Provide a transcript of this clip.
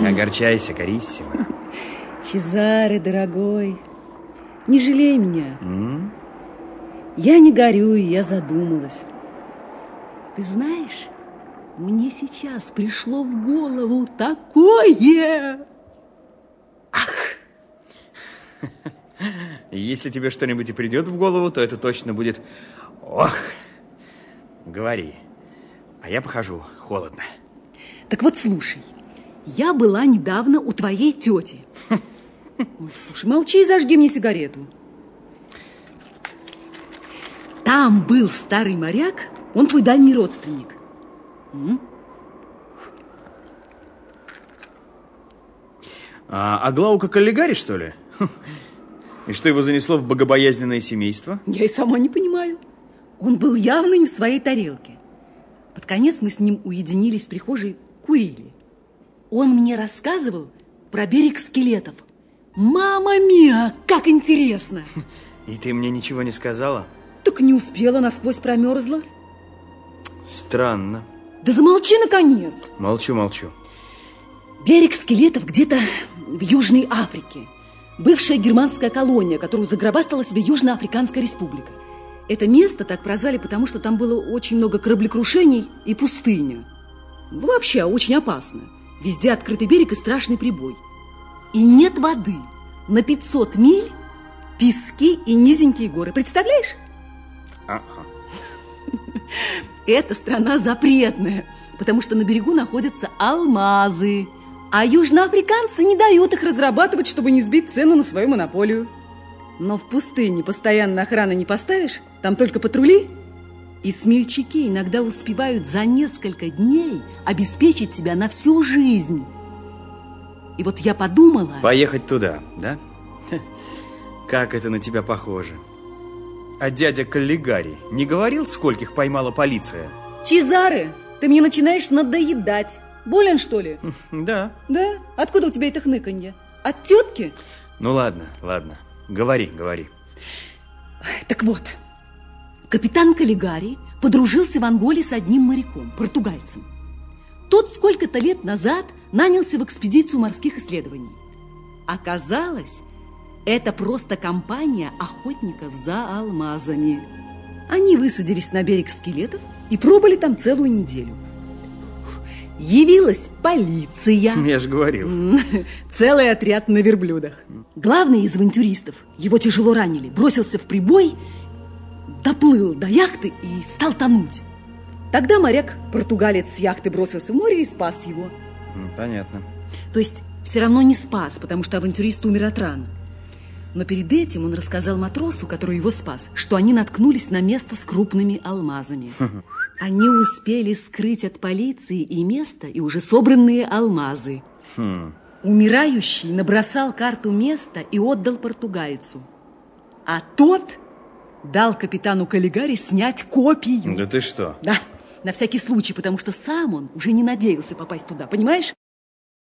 огорчайся, Кариссимо. Чезаре, дорогой, не жалей меня. Я не горюю, я задумалась. Ты знаешь, мне сейчас пришло в голову такое. Ах! Если тебе что-нибудь и придет в голову, то это точно будет... Ох! Говори. А я похожу, холодно. Так вот, слушай, я была недавно у твоей тети. Ой, слушай, молчи и зажги мне сигарету. Там был старый моряк, он твой дальний родственник. А Глаука Каллигари, что ли? И что его занесло в богобоязненное семейство? Я и сама не понимаю. Он был явно не в своей тарелке. Под конец мы с ним уединились в прихожей, курили. Он мне рассказывал про берег скелетов. Мама миа, как интересно! И ты мне ничего не сказала? Так не успела, насквозь промерзла. Странно. Да замолчи, наконец! Молчу, молчу. Берег скелетов где-то в Южной Африке. Бывшая германская колония, которую загробастала себе Южноафриканская республика. Это место так прозвали, потому что там было очень много кораблекрушений и пустыня. Вообще очень опасно. Везде открытый берег и страшный прибой. И нет воды. На 500 миль пески и низенькие горы. Представляешь? Ага. Эта страна запретная, потому что на берегу находятся алмазы. А южноафриканцы не дают их разрабатывать, чтобы не сбить цену на свою монополию. Но в пустыне постоянно охраны не поставишь, там только патрули. И смельчаки иногда успевают за несколько дней обеспечить себя на всю жизнь. И вот я подумала... Поехать туда, да? Как это на тебя похоже. А дядя Каллигари не говорил, скольких поймала полиция? Чезаре, ты мне начинаешь надоедать. Болен, что ли? Да. Да? Откуда у тебя это хныканье? От тетки? Ну ладно, ладно. Говори, говори. Так вот, капитан Каллигари подружился в Анголе с одним моряком, португальцем. Тот сколько-то лет назад нанялся в экспедицию морских исследований. Оказалось, это просто компания охотников за алмазами. Они высадились на берег скелетов и пробыли там целую неделю. Явилась полиция. Я же говорил. Целый отряд на верблюдах. Главный из авантюристов, его тяжело ранили, бросился в прибой, доплыл до яхты и стал тонуть. Тогда моряк-португалец с яхты бросился в море и спас его. Понятно. То есть все равно не спас, потому что авантюрист умер от ран. Но перед этим он рассказал матросу, который его спас, что они наткнулись на место с крупными алмазами. Они успели скрыть от полиции и место, и уже собранные алмазы. Умирающий набросал карту места и отдал португальцу. А тот дал капитану Каллигари снять копию. Да ты что? Да, на всякий случай, потому что сам он уже не надеялся попасть туда, понимаешь?